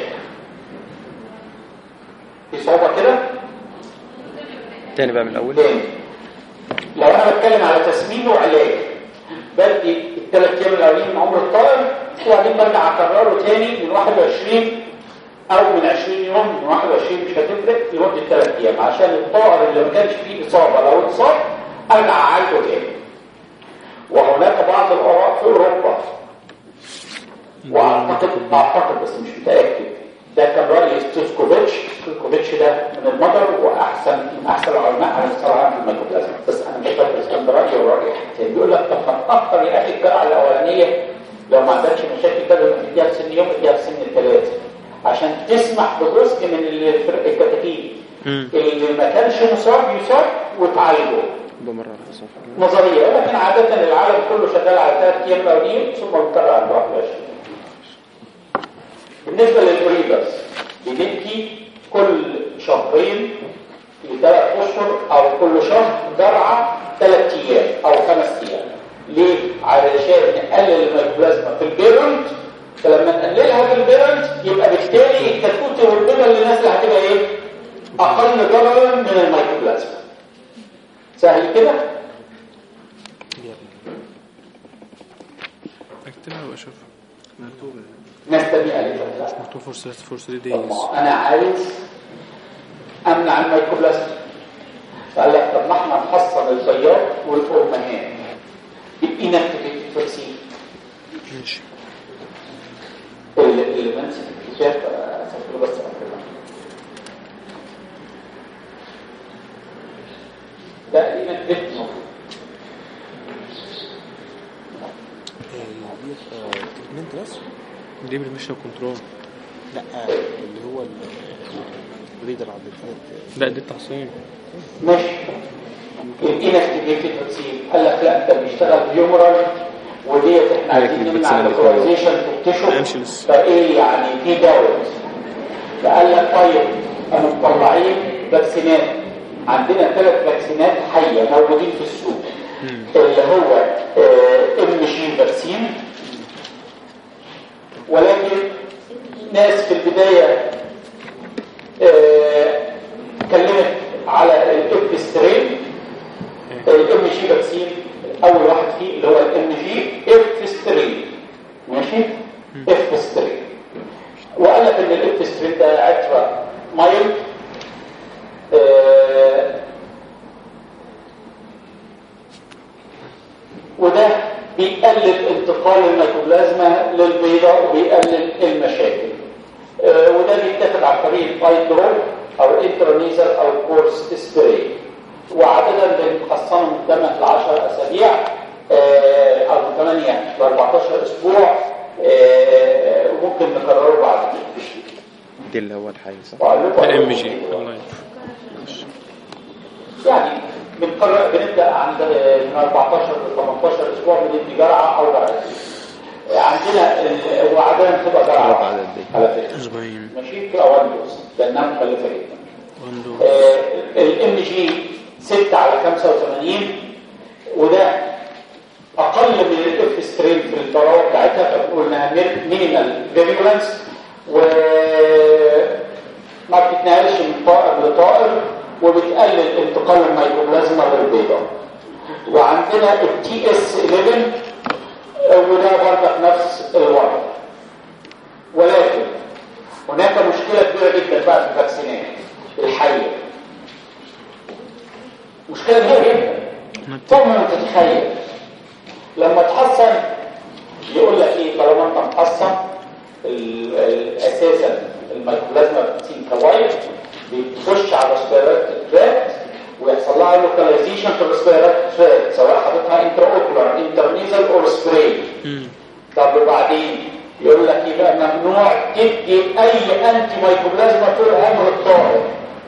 في صعوبه كده؟ تاني بقى من الاول. تاني لو انا بتكلم على تسمين وعلاج، بدي الثلاث ايام الاولين من عمر الطائر، وبعدين برجع اكرره تاني من واحد وعشرين او من عشرين يوم، من واحد وعشرين مش هتفرق، لمده ثلاث ايام عشان الطائر اللي ما كانش فيه اصابه لو اتصاب ارجع اعالجه تاني. وهناك بعض الاراء في اوروبا اعتقد اعتقد بس مش متاكد، ده كان راي ستوسكوفيتش. ستوسكوفيتش ده من المجر واحسن من احسن العلماء على مستوى العالم في الميكروبلازما، بس انا مش فاكر اذا كان ده رايي ولا راي حد تاني. بيقول لك طب ما تاخر يا اخي الجرعه الاولانيه لو ما عندكش مشاكل كده تديها في سن يوم، اديها في سن الثلاثه عشان تسمح بجزء من الفرق الكتاكيت اللي ما كانش مصاب يصاب وتعالجه بمرة نظريه. ولكن عاده العالم كله شغال على ثلاث ايام الاولين ثم بيضطر على الواحد وعشرين. بالنسبه للبريدرز بندي كل شهرين لثلاث اشهر او كل شهر جرعه ثلاث ايام او خمس ايام. ليه؟ علشان نقلل الميكروبلازما في البيرنت، فلما نقللها في البيرنت يبقى بالتالي الكتكوت والبيضه اللي نازله هتبقى ايه؟ اقل ضررا من الميكروبلازما. سهل كده؟ اكتبها واشوف مكتوبه ناس تانية قالت مش مكتوب فرصه فرصه دي طب ما انا عايز امنع الميكروبلازما، فقال لك طب ما احنا نحصن البياض والهرمونات بالانكتيفيتد فاكسين. ماشي اللي منسك الكتاب اسفله بس أكتبه. ده انكتيفيتد تريتمنت بس دي بالمشي كنترول. لا اللي هو البريدر عبد الفتاح لا دي التحصين. ماشي. الانكتيفيتد فاكسين قال لك لا انت بيشتغل بيومرال وديت احنا عايزين نمنع الكولونيزيشن في التشو، فايه يعني في داوت. فقال لك طيب انا مطلعين فاكسينات، عندنا ثلاث فاكسينات حيه موجودين في السوق اللي هو ام جي فاكسين، ولكن ناس في البدايه اه كلمت على الابسترين الام جي فاكسين. اول واحد فيه اللي هو الام جي افسترين، ماشي افسترين، وقال لك ان الافسترين ده عتره مايل آه وده بيقلل انتقال الميكروبلازما للبيضة وبيقلل المشاكل. آه وده بيتاخد عن طريق الباي دروب او انترونيزر او كورس سبراي، وعادة بنخصصه من ثمانية ل عشرة اسابيع آه او من ثمانية ل أربعتاشر اسبوع آه وممكن نكرره بعد كده. دي اللي هو الحي صح؟ ده ام جي الله يعني بنقرر بنبدا عند من أربعتاشر ل ثمنتاشر اسبوع بندي جرعه او جرعتين. عندنا وعادة بتبقى جرعه على فكره اسبوعين ماشي كده وان دوز لانها مكلفه جدا. الام جي ستة على خمسة وثمانين وده اقل من الاف سترين في الضراوه بتاعتها، فبنقول انها مينيمال فيريولانس وما بتتنقلش من طائر لطائر وبتقلل انتقال الميكروبلازما للبيضة. وعندنا التي اس احد عشر وده برضه نفس الوضع، ولكن هناك مشكلة كبيرة جدا بقى في الفاكسينات الحية، مشكلة كبيرة جدا فوق ما تتخيل. لما تحصن يقول لك ايه طالما انت محصن اساسا الميكروبلازما بتسين كوايت بتخش على الريسبيرات تراكت ويحصل لها لوكاليزيشن في الريسبيرات تراكت سواء حاططها انترا اوكولار انترنيزال او سبراي. طب وبعدين يقول لك يبقى ممنوع تدي اي انتي ميكروبلازما طول عمر الطائر،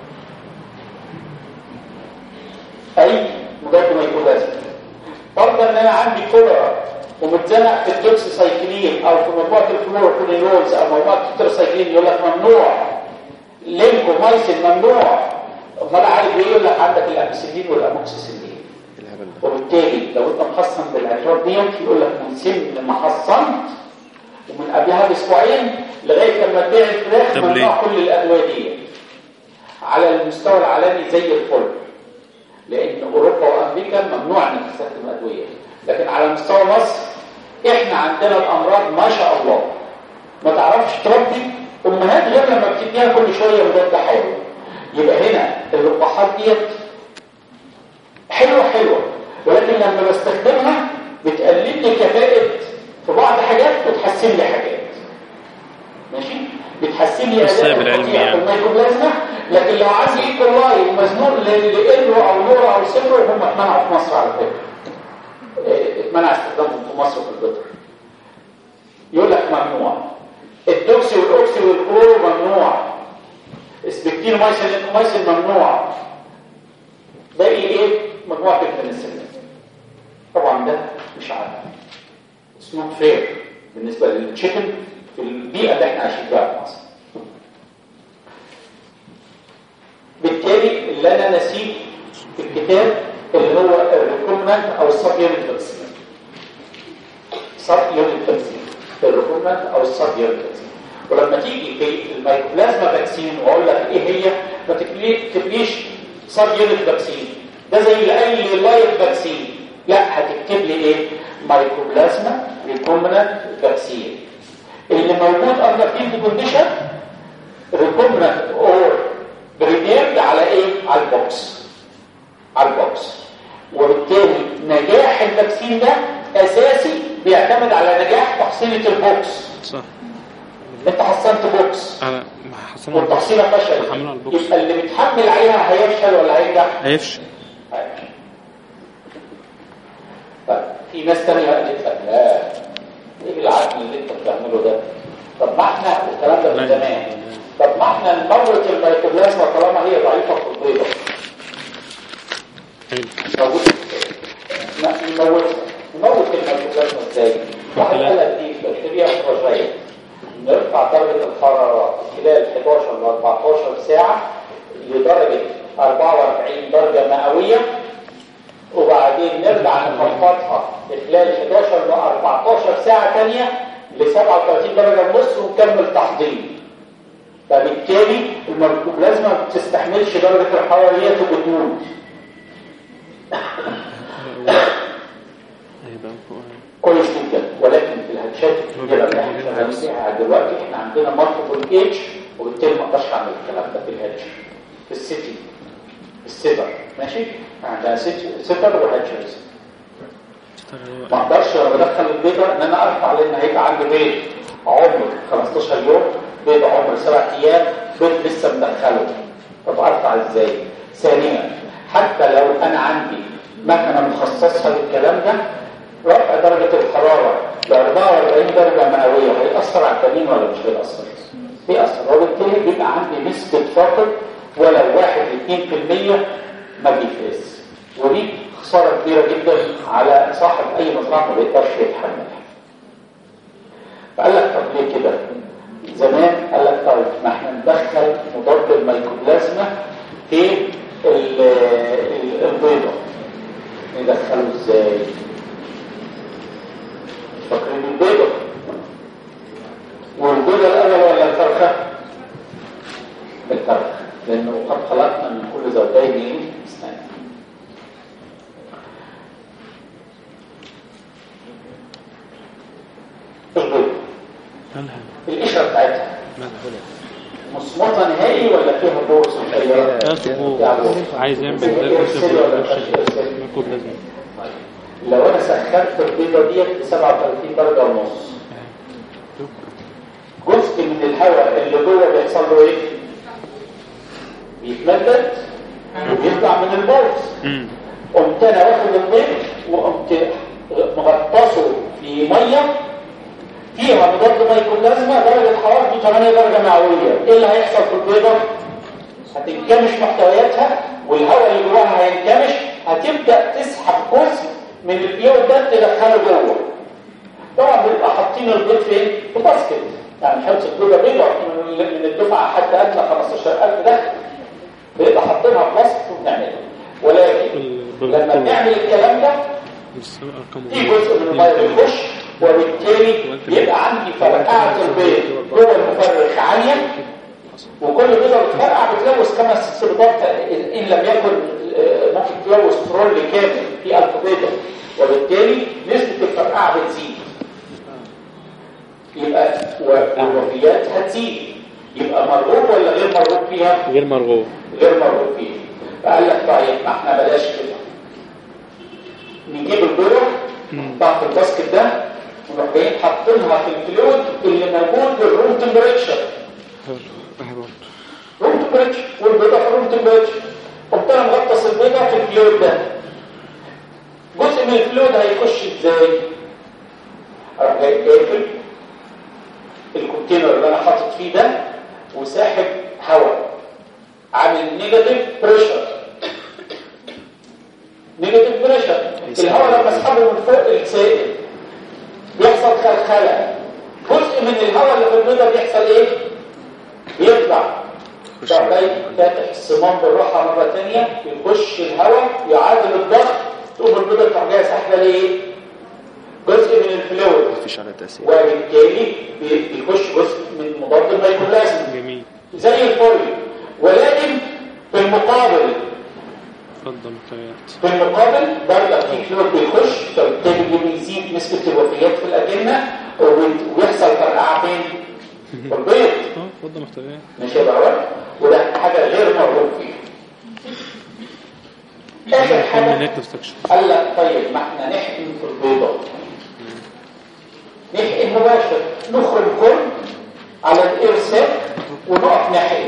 اي مضاد ميكروبلازما. فرضا ان انا عندي كوليرا ومتزنق في الدوكسيسايكلين او في مجموعه الفلوروكولينولز او مجموعه التتراسايكلين يقول لك ممنوع لينكومايسين ممنوع. امال عارف ايه؟ يقول لك عندك الامكسلين والاموكسيسيلين. وبالتالي لو انت محصن بالعقار ديت يقول لك من سن ما حصنت ومن قبلها باسبوعين لغايه لما تبيع الفراخ ممنوع كل الادويه دي على المستوى العالمي زي الفل، لان اوروبا وامريكا ممنوع انك تستخدم ادويه، لكن على مستوى مصر احنا عندنا الامراض ما شاء الله ما تعرفش تربي امهات غير لما بتديها كل شويه مضاد حيوي. يبقى هنا اللقاحات ديت حلوه حلوه، ولكن لما بستخدمها بتقلل لي كفاءه في بعض حاجات وتحسن لي حاجات. بتحسن لي الصيب اداء العلمي القطيع يعني. في الميكروبلازما. لكن لو عندي ايكولاي ومزنوق لإلو او نورا او سيبرو، هم اتمنعوا في مصر على فكره. اتمنع استخدامهم في مصر في البيطر. يقول لك ممنوع الدوكسي والاوكسي والكلورو ممنوع، اسبكتينومايسين والانتومايسين ممنوع، باقي ايه؟ مجموعه البنسلين. طبعا ده مش عادل، اتس نوت فير بالنسبه للتشيكن في البيئه اللي احنا عايشين فيها في مصر. بالتالي اللي انا نسيت في الكتاب اللي هو الريكومنت او السب يونت فاكسين. سب يونت فاكسين الريكومنت او السب يونت فاكسين. ولما تيجي في الميكوبلازما فاكسين واقول لك ايه هي، ما تكتبليش سب يونت فاكسين، ده زي اي لايف فاكسين. لا، هتكتب لي ايه؟ مايكوبلازما ريكومبننت فاكسين اللي موجود اندر فيلد كونديشن ريكومبننت اور بريديرد على ايه؟ على البوكس، على البوكس. وبالتالي نجاح الفاكسين ده اساسي بيعتمد على نجاح تحصينه البوكس. صح. انت حصنت بوكس انا حصلنا والتحصينه فشلت، حملنا على البوكس. يبقى اللي بيتحمل عليها هيفشل ولا هينجح؟ هيفشل. هيفشل. طيب في ناس تانية قالت لك لا، ايه العقل اللي انت بتعمله ده؟ طب ما احنا الكلام ده من زمان، طب ما احنا نموت الميكوبلازما طالما هي ضعيفه في البيضه. موجود نموت نموت الميكوبلازما ازاي؟ واحد قال لك دي بكتيريا فراجيل، نرفع درجه الحراره خلال حداشر ل اربعتاشر ساعه لدرجه اربعة واربعين درجه مئويه، وبعدين نرجع نخفضها خلال حداشر ل اربعتاشر ساعه ثانيه ل سبعة وثلاثين درجه ونص ونكمل تحضير. فبالتالي الميكوبلازما ما بتستحملش درجه الحراره دي وبتموت. كويس جدا. ولكن في الهاتشات الكبيره اللي احنا شغالين فيها دلوقتي احنا عندنا مالتيبل ايدج، وبالتالي ما اقدرش اعمل الكلام ده في الهاتش. في السيتي السيتر ماشي، عندنا سيتر وهاتشرز. ما اقدرش لما ادخل البيضه ان انا ارفع، لان هيبقى عندي بيض عمر خمستاشر يوم، بيض عمر سبع ايام، بيض لسه مدخله. طب ارفع ازاي؟ ثانيا حتى لو انا عندي مكنه مخصصه للكلام ده، رفع درجه الحراره ل اربعة واربعين درجه مئويه هيأثر على التنين ولا مش هيأثر؟ بيأثر. وبالتالي بيبقى عندي نسبه فقر ولو واحد لاثنين في المية ما بيفرز، ودي خساره كبيره جدا على صاحب اي مزرعه ما بيقدرش يتحملها. فقال لك طب ليه كده؟ زمان قال لك طيب ما احنا ندخل مضاد الميكوبلازما في البيضه. ندخله ازاي؟ فاكرين البيضه؟ والبيضه الاول ولا الفرخه؟ الفرخه، لانه قد خلقنا من كل زوجين اثنين. البيضه القشره بتاعتها مصمطه نهائي ولا فيها بورس وخيار؟ عايز يعمل ميكوبلازما. لو انا سخنت البيضه ديت ب سبعة وثلاثين درجه ونص، جزء من الهواء اللي جوه بيحصل له ايه؟ بيتمدد وبيطلع من البورس. قمت انا واخد البيض وقمت مغطسه في ميه فيها مضاد ميكوبلازما درجه حرارته ثمانية درجه مئويه. ايه اللي هيحصل في البيضه؟ هتنكمش محتوياتها والهواء اللي جواها هينكمش، هتبدا تسحب جزء من البيض ده تدخله جوه. طبعا بنبقى حاطين البيض فين؟ في باسكت، يعني مش همسك بيضه بيضه من الدفعه حتى ادنى خمستاشر الف دخل، بنبقى حاطينها في باسكت وبنعملها. ولكن لما بنعمل الكلام ده في جزء من الميه بيخش، وبالتالي يبقى عندي فرقعه البيض جوه المفرغ عاليه، وكل بيضه بتفرقع بتلوث خمس بيضات ان لم يكن ممكن تلوث ترول كامل في ألف بيضه، وبالتالي نسبه الفرقعه بتزيد. يبقى والوفيات هتزيد. يبقى مرغوب ولا غير مرغوب فيها؟ غير مرغوب. غير مرغوب فيها. فقال لك طيب ما احنا بلاش كده، نجيب البيضه بتاعت الباسكت ده ونروح جايين حاطينها في الفلويد اللي موجود بالروم تمبريتشر، حلو حلو روم تمبريتشر والبيضه في روم تمبريتشر. قمت انا مغطس البيضه في الفلويد ده. جزء من الفلويد هيخش ازاي؟ اروح جاي قافل الكونتينر اللي انا حاطط فيه ده وساحب هواء عامل نيجاتيف بريشر. نيجاتيف بريشر الهواء لما اسحبه من فوق السائل بيحصل خلخله. جزء من الهواء اللي في البيضه بيحصل ايه؟ بيطلع. جاي فاتح الصمام بالراحه مره ثانيه يخش الهواء يعادل الضغط تقوم البيضه تروح جايه ساحبه ليه؟ جزء من الفلويد مفيش على تأثير وبالتالي بيخش جزء من مضاد الميكروبلازم جميل زي الفل. ولكن في المقابل اتفضل محتويات في المقابل برضه في فلويد بيخش فبالتالي بيزيد نسبه الوفيات في الاجنه ويحصل فرقعه فين؟ في البيض. اه اتفضل محتويات ماشي يا بابا. وده حاجه غير مرغوب فيها. اخر حاجه قال لك طيب ما احنا نحقن في البيضه نحقن مباشر نخرج كل على الارسال ونقف نحقن.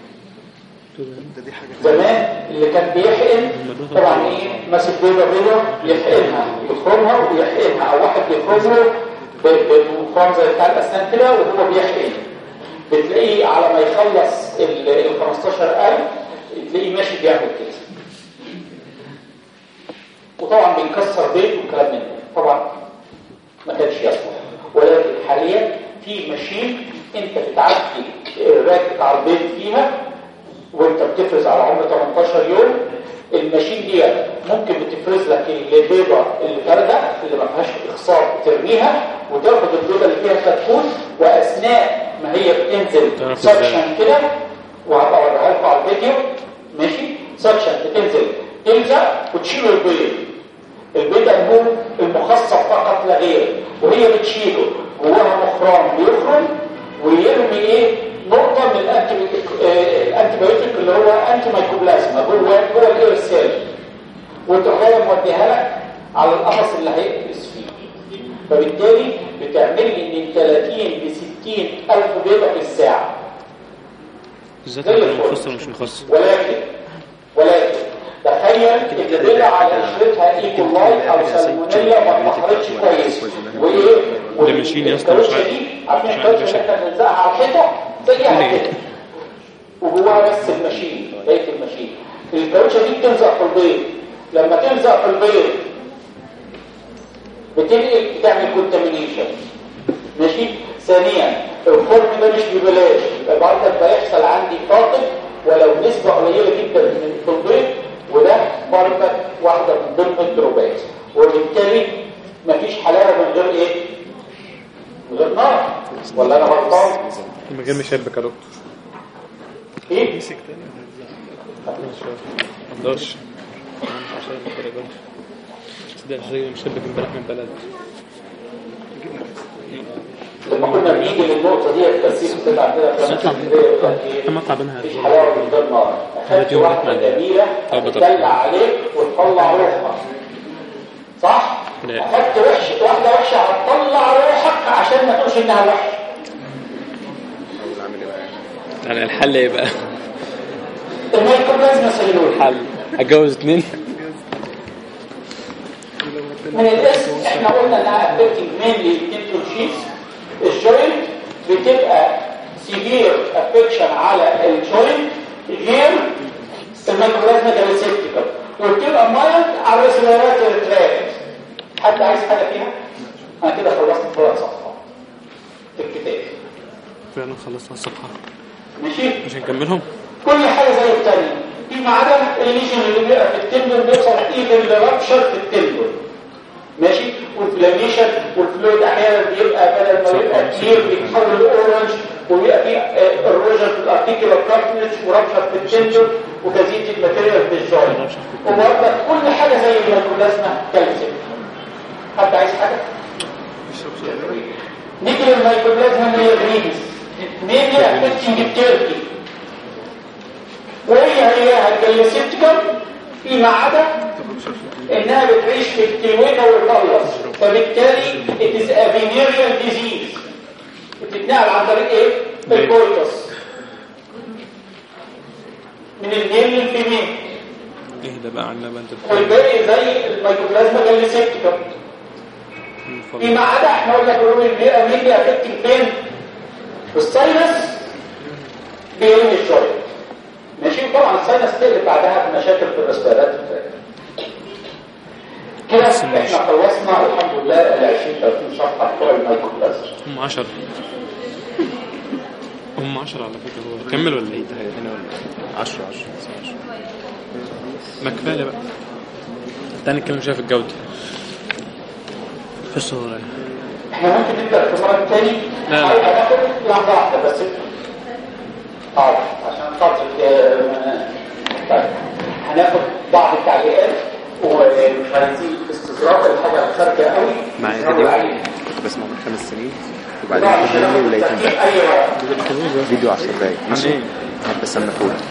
زمان اللي كان بيحقن طبعا ايه ماسك بيضه بيضه يحقنها يخرمها ويحقنها او واحد يخرمه بالمخرم زي بتاع الاسنان كده وهو بيحقن. بتلاقيه على ما يخلص ال خمستاشر ألف تلاقيه ماشي بيعمل كده. وطبعا بيكسر بيض وكلام من ده طبعا ما كانش يصلح. ولكن حاليا في ماشين انت بتعدي الراك بتاع البيض فيها وانت بتفرز على عمر تمنتاشر يوم. الماشين دي ممكن بتفرز لك البيضه اللي فارده اللي ما فيهاش اخصاب ترميها وتاخد البيضه اللي فيها كتكوت واثناء ما هي بتنزل سكشن كده وهبوريها لكم على الفيديو. ماشي سكشن بتنزل تلزق وتشيل البيض. البيض هو المخصب فقط لا غير وهي بتشيله جواها مخرام بيخرم ويرمي ايه نقطه من الانتيبيوتيك اللي هو انتي مايكروبلازما جوه جوه الارسال وتروح موديها لك على القفص اللي هيقفز فيه. فبالتالي بتعمل لي من ثلاثين ل ستين الف بيضه في الساعه. بالذات لو مخصص مش مخصص. ولكن ولكن تخيل ان البيضه على قشرتها ايكولاي او سالمونيلا ما اتطهرتش كويس وايه ده ماشين يا اسطى مش عارف عارفين الكاوتش اللي احنا بنلزقها على الحيطه زيها كده وجواها بس الماشين بقيه الماشين. الكاوتشه دي بتلزق في البيض. لما تلزق في البيض بتنقل بتعمل كونتامينيشن. ماشي. ثانيا الخرم ده مش ببلاش يبقى برضك بيحصل عندي فاقد ولو نسبه قليله جدا من البيض وده برضك واحده من ضمن الدروبات. وبالتالي مفيش حلاوه من غير ايه؟ من غير نار. ولا انا غلطان؟ المجال مش هيبقى كده ايه؟ مسك تاني ما اقدرش مش عشان الدرجات ده الحاجه مش هيبقى امبارح من بلد. لما كنا بنيجي للنقطه دي الترسيس بتاع كده اما تعبانها مفيش حلاوه من غير نار. اخدت واحده جميله تدلع عليك وتطلع روحها صح؟ اخدت وحشه واحده وحشه هتطلع روحك عشان ما تقولش انها وحشه. يعني الحل ايه بقى؟ الميكروبلازما سيلول. الحل اتجوز اتنين من الاسم احنا قلنا انها افكتنج مينلي التنتول شيتس. الجوينت بتبقى سيفير افكشن على الجوينت غير الميكروبلازما جاليسيبتيكال وبتبقى مايلد على الريسبيراتوري تراكت. حد عايز حاجه فيها؟ انا كده خلصت ثلاث صفحات في الكتاب. فعلا خلصنا الصفحه. ماشي؟ مش هنكملهم؟ كل حاجه زي الثانيه فيما عدا الليجن اللي بيبقى في التندون بيوصل ايفن لرابشر في التندون. ماشي. والفلاميشن والفلويد احيانا بيبقى بدل ما يبقى كتير بيتحول لاورنج وبيبقى فيه اروجن في الارتيكولار كارتلج ورابشر في التندون وتزيد الماتيريال في الجوينت. وبرضه كل حاجه زي الميكروبلازما كالسيوم. حد عايز حاجه؟ نيجي للميكروبلازما ميليغريدس مينلي افكتنج التركي وهي هي الجاليسيبتيكال فيما عدا انها بتعيش في الكلويدة والفلس. فبالتالي it is a venereal disease بتتنقل عن طريق ايه؟ الكورتس. من الميل للفيميل. ايه ده بقى على بنت والباقي زي الميكوبلازما جاليسيبتيكم. فيما عدا احنا قلنا بنقول البيئه مين افكتنج فين؟ الساينس بيقل شويه. ماشي. طبعا الساينس تقلب بعدها بمشاكل في الرسبيرات كده. احنا خلصنا الحمد لله ال عشرين ثلاثين صفحه بتوع الميكوبلازما. هم عشرة هم عشرة على فكره. هو كمل ولا ايه؟ هنا ولا عشرة عشرة عشرة. ما كفايه بقى. تعالى نتكلم شويه في الجوده. في الصوره احنا ممكن نبدا في المره الثانيه. لا لا هناخد لحظه واحده بس اه عشان خاطر طيب هناخد بعض التعليقات ومش هنسيب استظراف الحاجه الخارجه قوي. معايا فيديو كنت بسمعه من خمس سنين وبعدين كملني ولقيت فيديو عشر دقايق. ماشي. هبقى سمكهولك.